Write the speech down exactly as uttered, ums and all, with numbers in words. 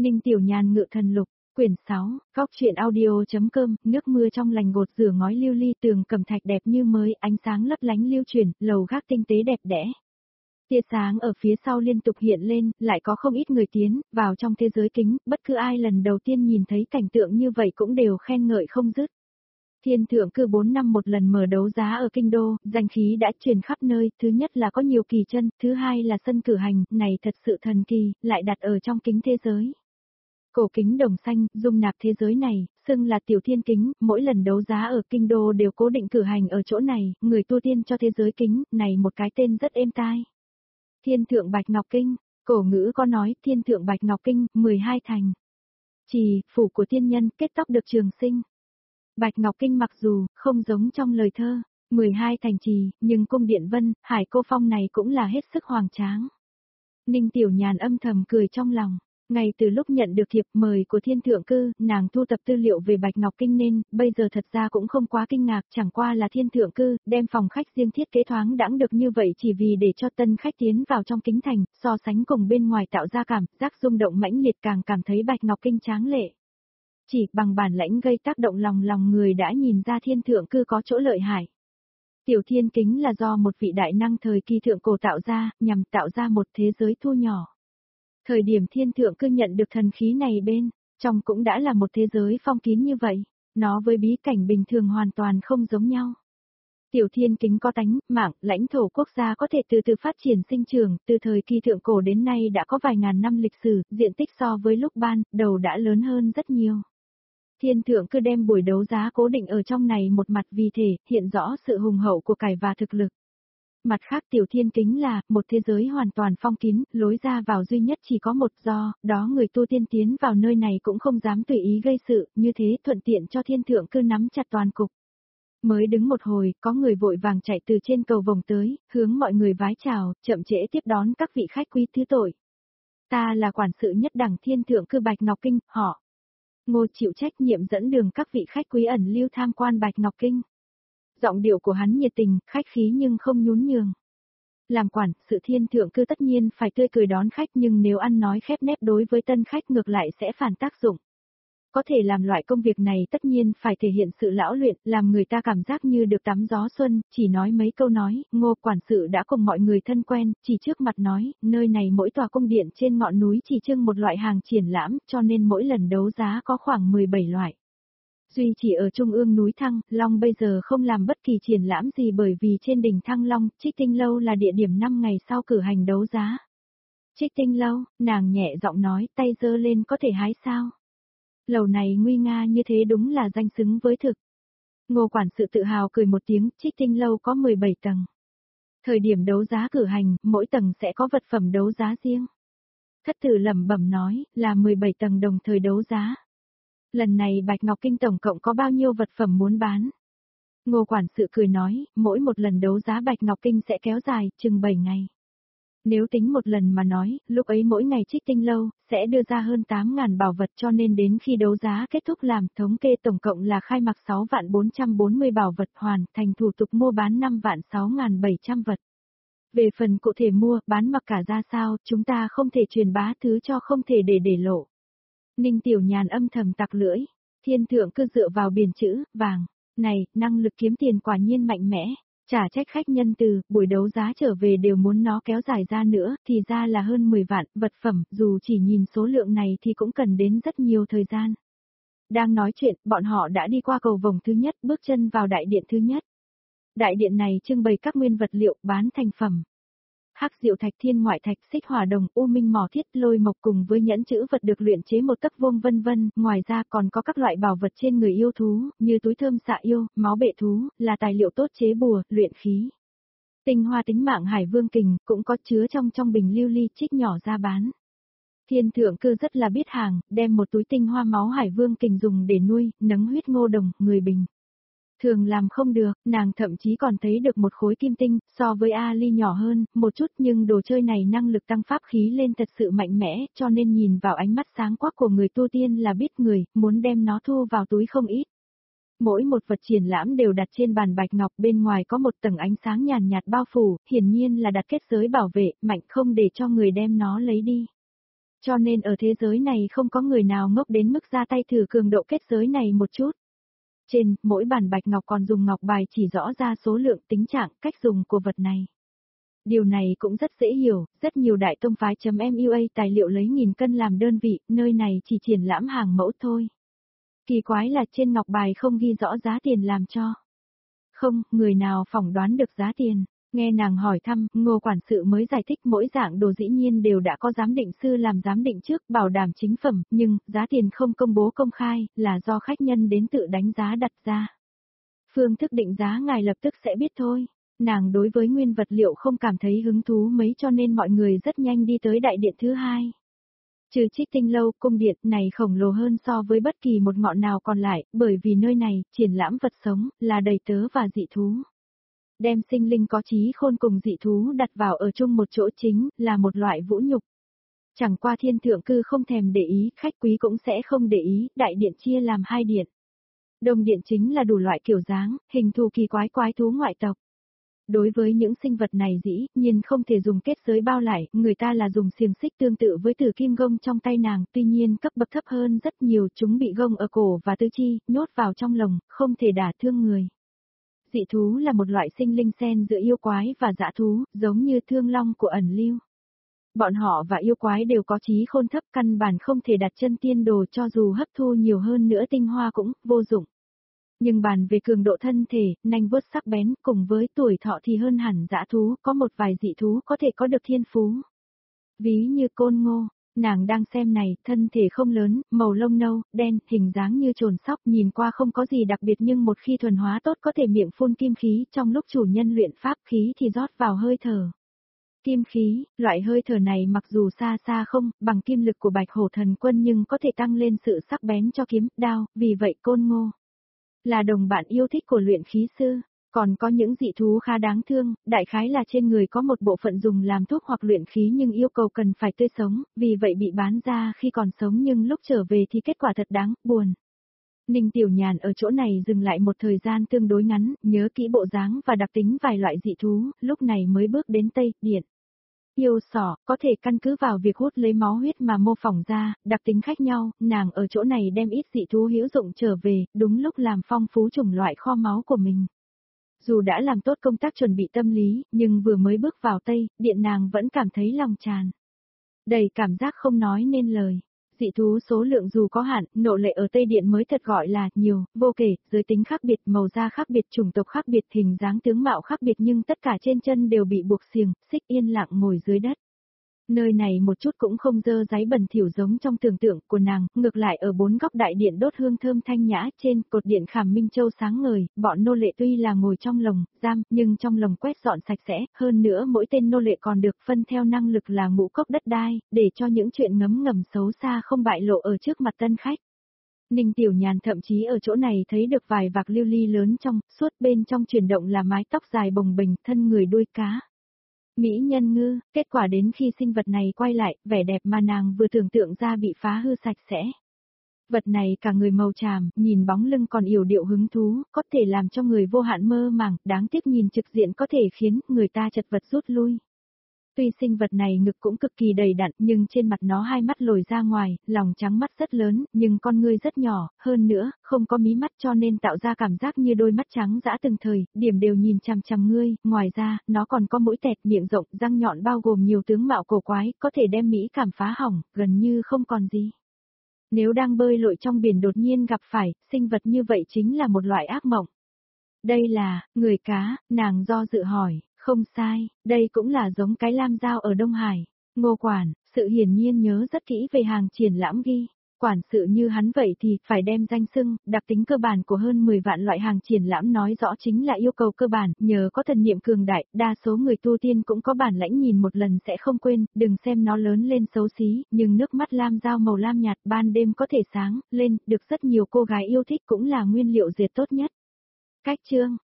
Ninh Tiểu Nhàn ngự thần lục, quyển sáu, góc truyện audio.com, nước mưa trong lành gột rửa ngói lưu ly tường cẩm thạch đẹp như mới, ánh sáng lấp lánh lưu chuyển, lầu gác tinh tế đẹp đẽ. Tia sáng ở phía sau liên tục hiện lên, lại có không ít người tiến vào trong thế giới kính, bất cứ ai lần đầu tiên nhìn thấy cảnh tượng như vậy cũng đều khen ngợi không dứt. Thiên thượng cư bốn năm một lần mở đấu giá ở kinh đô, danh khí đã truyền khắp nơi, thứ nhất là có nhiều kỳ chân, thứ hai là sân cử hành, này thật sự thần kỳ, lại đặt ở trong kính thế giới. Cổ kính đồng xanh, dung nạp thế giới này, xưng là tiểu thiên kính, mỗi lần đấu giá ở kinh đô đều cố định cử hành ở chỗ này, người tu tiên cho thế giới kính, này một cái tên rất êm tai. Thiên thượng bạch ngọc kinh, cổ ngữ có nói, thiên thượng bạch ngọc kinh, mười hai thành. Trì, phủ của tiên nhân, kết tóc được trường sinh. Bạch ngọc kinh mặc dù, không giống trong lời thơ, mười hai thành trì, nhưng cung điện vân, hải cô phong này cũng là hết sức hoàng tráng. Ninh Tiểu Nhàn âm thầm cười trong lòng. Ngay từ lúc nhận được thiệp mời của thiên thượng cư, nàng thu tập tư liệu về Bạch Ngọc Kinh nên, bây giờ thật ra cũng không quá kinh ngạc, chẳng qua là thiên thượng cư, đem phòng khách riêng thiết kế thoáng đãng được như vậy chỉ vì để cho tân khách tiến vào trong kính thành, so sánh cùng bên ngoài tạo ra cảm, giác rung động mãnh liệt càng cảm thấy Bạch Ngọc Kinh tráng lệ. Chỉ bằng bản lãnh gây tác động lòng lòng người đã nhìn ra thiên thượng cư có chỗ lợi hại. Tiểu thiên kính là do một vị đại năng thời kỳ thượng cổ tạo ra, nhằm tạo ra một thế giới thu nhỏ. Thời điểm thiên thượng cư nhận được thần khí này bên, trong cũng đã là một thế giới phong kín như vậy, nó với bí cảnh bình thường hoàn toàn không giống nhau. Tiểu thiên kính có tánh, mạng, lãnh thổ quốc gia có thể từ từ phát triển sinh trưởng, từ thời kỳ thượng cổ đến nay đã có vài ngàn năm lịch sử, diện tích so với lúc ban đầu đã lớn hơn rất nhiều. Thiên thượng cư đem buổi đấu giá cố định ở trong này một mặt vì thể, hiện rõ sự hùng hậu của cải và thực lực. Mặt khác tiểu thiên kính là, một thế giới hoàn toàn phong kín, lối ra vào duy nhất chỉ có một do, đó người tu tiên tiến vào nơi này cũng không dám tùy ý gây sự, như thế thuận tiện cho thiên thượng cư nắm chặt toàn cục. Mới đứng một hồi, có người vội vàng chạy từ trên cầu vòng tới, hướng mọi người vái chào, chậm trễ tiếp đón các vị khách quý thứ tội. Ta là quản sự nhất đẳng thiên thượng cư Bạch Ngọc Kinh, họ. Ngô chịu trách nhiệm dẫn đường các vị khách quý ẩn lưu tham quan Bạch Ngọc Kinh. Giọng điệu của hắn nhiệt tình, khách khí nhưng không nhún nhường. Làm quản, sự thiên thượng cư tất nhiên phải tươi cười đón khách nhưng nếu ăn nói khép nép đối với tân khách ngược lại sẽ phản tác dụng. Có thể làm loại công việc này tất nhiên phải thể hiện sự lão luyện, làm người ta cảm giác như được tắm gió xuân, chỉ nói mấy câu nói, Ngô quản sự đã cùng mọi người thân quen, chỉ trước mặt nói, nơi này mỗi tòa cung điện trên ngọn núi chỉ trưng một loại hàng triển lãm, cho nên mỗi lần đấu giá có khoảng mười bảy loại. Duy chỉ ở trung ương núi Thăng, Long bây giờ không làm bất kỳ triển lãm gì bởi vì trên đỉnh Thăng Long, Trích Tinh Lâu là địa điểm năm ngày sau cử hành đấu giá. Trích Tinh Lâu, nàng nhẹ giọng nói, tay giơ lên có thể hái sao? Lầu này nguy nga như thế đúng là danh xứng với thực. Ngô quản sự tự hào cười một tiếng, Trích Tinh Lâu có mười bảy tầng. Thời điểm đấu giá cử hành, mỗi tầng sẽ có vật phẩm đấu giá riêng. Thất tử lẩm bẩm nói, là mười bảy tầng đồng thời đấu giá. Lần này Bạch Ngọc Kinh tổng cộng có bao nhiêu vật phẩm muốn bán? Ngô quản sự cười nói, mỗi một lần đấu giá Bạch Ngọc Kinh sẽ kéo dài, chừng bảy ngày. Nếu tính một lần mà nói, lúc ấy mỗi ngày Trích Tinh Lâu, sẽ đưa ra hơn tám ngàn bảo vật cho nên đến khi đấu giá kết thúc làm thống kê tổng cộng là khai mạc sáu vạn bốn trăm bốn mươi bảo vật hoàn thành thủ tục mua bán năm vạn sáu ngàn bảy trăm vật. Về phần cụ thể mua, bán mặc cả ra sao, chúng ta không thể truyền bá thứ cho không thể để để lộ. Ninh Tiểu Nhàn âm thầm tặc lưỡi, thiên thượng cứ dựa vào biển chữ, vàng, này, năng lực kiếm tiền quả nhiên mạnh mẽ, chả trách khách nhân từ, buổi đấu giá trở về đều muốn nó kéo dài ra nữa, thì ra là hơn mười vạn, vật phẩm, dù chỉ nhìn số lượng này thì cũng cần đến rất nhiều thời gian. Đang nói chuyện, bọn họ đã đi qua cầu vòng thứ nhất, bước chân vào đại điện thứ nhất. Đại điện này trưng bày các nguyên vật liệu, bán thành phẩm. Hắc diệu thạch, thiên ngoại thạch, xích hỏa đồng, u minh mỏ thiết, lôi mộc cùng với nhẫn chữ vật được luyện chế một tấc vuông vân vân, ngoài ra còn có các loại bảo vật trên người yêu thú, như túi thơm xạ yêu, máu bệ thú, là tài liệu tốt chế bùa, luyện khí. Tinh hoa tính mạng hải vương kình, cũng có chứa trong trong bình lưu ly trích nhỏ ra bán. Thiên thượng cư rất là biết hàng, đem một túi tinh hoa máu hải vương kình dùng để nuôi, nấng huyết ngô đồng, người bình. Thường làm không được, nàng thậm chí còn thấy được một khối kim tinh, so với Ali nhỏ hơn, một chút nhưng đồ chơi này năng lực tăng pháp khí lên thật sự mạnh mẽ, cho nên nhìn vào ánh mắt sáng quắc của người tu tiên là biết người, muốn đem nó thu vào túi không ít. Mỗi một vật triển lãm đều đặt trên bàn bạch ngọc, bên ngoài có một tầng ánh sáng nhàn nhạt bao phủ, hiển nhiên là đặt kết giới bảo vệ, mạnh không để cho người đem nó lấy đi. Cho nên ở thế giới này không có người nào ngốc đến mức ra tay thử cường độ kết giới này một chút. Trên, mỗi bản bạch ngọc còn dùng ngọc bài chỉ rõ ra số lượng, tính trạng, cách dùng của vật này. Điều này cũng rất dễ hiểu, rất nhiều đại tông phái.mua tài liệu lấy nghìn cân làm đơn vị, nơi này chỉ triển lãm hàng mẫu thôi. Kỳ quái là trên ngọc bài không ghi rõ giá tiền làm cho. Không, người nào phỏng đoán được giá tiền. Nghe nàng hỏi thăm, Ngô quản sự mới giải thích mỗi dạng đồ dĩ nhiên đều đã có giám định sư làm giám định trước, bảo đảm chính phẩm, nhưng, giá tiền không công bố công khai, là do khách nhân đến tự đánh giá đặt ra. Phương thức định giá ngài lập tức sẽ biết thôi. Nàng đối với nguyên vật liệu không cảm thấy hứng thú mấy cho nên mọi người rất nhanh đi tới đại điện thứ hai. Trừ Trích Tinh lâu, cung điện này khổng lồ hơn so với bất kỳ một ngọn nào còn lại, bởi vì nơi này, triển lãm vật sống, là đầy tớ và dị thú. Đem sinh linh có trí khôn cùng dị thú đặt vào ở chung một chỗ chính, là một loại vũ nhục. Chẳng qua thiên thượng cư không thèm để ý, khách quý cũng sẽ không để ý, đại điện chia làm hai điện. Đông điện chính là đủ loại kiểu dáng, hình thù kỳ quái quái thú ngoại tộc. Đối với những sinh vật này dĩ nhiên không thể dùng kết giới bao lại, người ta là dùng xiềng xích tương tự với tử kim gông trong tay nàng, tuy nhiên cấp bậc thấp hơn rất nhiều, chúng bị gông ở cổ và tứ chi, nhốt vào trong lồng, không thể đả thương người. Dị thú là một loại sinh linh xen giữa yêu quái và dã thú, giống như thương long của ẩn lưu. Bọn họ và yêu quái đều có trí khôn thấp, căn bản không thể đặt chân tiên đồ, cho dù hấp thu nhiều hơn nữa tinh hoa cũng vô dụng. Nhưng bàn về cường độ thân thể, nanh vuốt sắc bén, cùng với tuổi thọ thì hơn hẳn dã thú, có một vài dị thú có thể có được thiên phú. Ví như Côn Ngô, nàng đang xem này, thân thể không lớn, màu lông nâu, đen, hình dáng như trồn sóc, nhìn qua không có gì đặc biệt nhưng một khi thuần hóa tốt có thể miệng phun kim khí, trong lúc chủ nhân luyện pháp khí thì rót vào hơi thở. Kim khí, loại hơi thở này mặc dù xa xa không bằng kim lực của Bạch Hổ Thần Quân nhưng có thể tăng lên sự sắc bén cho kiếm, đao, vì vậy Côn Ngô là đồng bạn yêu thích của luyện khí sư. Còn có những dị thú khá đáng thương, đại khái là trên người có một bộ phận dùng làm thuốc hoặc luyện khí nhưng yêu cầu cần phải tươi sống, vì vậy bị bán ra khi còn sống nhưng lúc trở về thì kết quả thật đáng buồn. Ninh Tiểu Nhàn ở chỗ này dừng lại một thời gian tương đối ngắn, nhớ kỹ bộ dáng và đặc tính vài loại dị thú, lúc này mới bước đến Tây Điện. Yêu sỏ, có thể căn cứ vào việc hút lấy máu huyết mà mô phỏng ra, đặc tính khác nhau, nàng ở chỗ này đem ít dị thú hữu dụng trở về, đúng lúc làm phong phú chủng loại kho máu của mình. Dù đã làm tốt công tác chuẩn bị tâm lý, nhưng vừa mới bước vào Tây, Điện nàng vẫn cảm thấy lòng tràn. Đầy cảm giác không nói nên lời. Dị thú số lượng dù có hạn, nộ lệ ở Tây Điện mới thật gọi là nhiều, vô kể, giới tính khác biệt, màu da khác biệt, chủng tộc khác biệt, hình dáng tướng mạo khác biệt nhưng tất cả trên chân đều bị buộc xiềng, xích yên lặng ngồi dưới đất. Nơi này một chút cũng không dơ dáy bẩn thỉu giống trong tưởng tượng của nàng, ngược lại ở bốn góc đại điện đốt hương thơm thanh nhã, trên cột điện khảm minh châu sáng ngời, bọn nô lệ tuy là ngồi trong lồng, giam, nhưng trong lồng quét dọn sạch sẽ, hơn nữa mỗi tên nô lệ còn được phân theo năng lực là ngũ cốc đất đai, để cho những chuyện ngấm ngầm xấu xa không bại lộ ở trước mặt tân khách. Ninh Tiểu Nhàn thậm chí ở chỗ này thấy được vài vạc lưu ly lớn trong, suốt bên trong chuyển động là mái tóc dài bồng bềnh, thân người đuôi cá. Mỹ nhân ngư, kết quả đến khi sinh vật này quay lại, vẻ đẹp mà nàng vừa tưởng tượng ra bị phá hư sạch sẽ. Vật này cả người màu tràm, nhìn bóng lưng còn yểu điệu hứng thú, có thể làm cho người vô hạn mơ màng, đáng tiếc nhìn trực diện có thể khiến người ta chật vật rút lui. Tuy sinh vật này ngực cũng cực kỳ đầy đặn nhưng trên mặt nó hai mắt lồi ra ngoài, lòng trắng mắt rất lớn, nhưng con ngươi rất nhỏ, hơn nữa, không có mí mắt cho nên tạo ra cảm giác như đôi mắt trắng dã từng thời, điểm đều nhìn chằm chằm ngươi, ngoài ra, nó còn có mũi tẹt, miệng rộng, răng nhọn bao gồm nhiều tướng mạo cổ quái, có thể đem mỹ cảm phá hỏng, gần như không còn gì. Nếu đang bơi lội trong biển đột nhiên gặp phải, sinh vật như vậy chính là một loại ác mộng. Đây là, người cá, nàng do dự hỏi. Không sai, đây cũng là giống cái lam dao ở Đông Hải. Ngô quản, sự hiển nhiên nhớ rất kỹ về hàng triển lãm ghi. Quản sự như hắn vậy thì phải đem danh xưng, đặc tính cơ bản của hơn mười vạn loại hàng triển lãm nói rõ chính là yêu cầu cơ bản, nhờ có thần niệm cường đại, đa số người tu tiên cũng có bản lãnh nhìn một lần sẽ không quên, đừng xem nó lớn lên xấu xí, nhưng nước mắt lam dao màu lam nhạt ban đêm có thể sáng lên, được rất nhiều cô gái yêu thích cũng là nguyên liệu dệt tốt nhất. Cách chương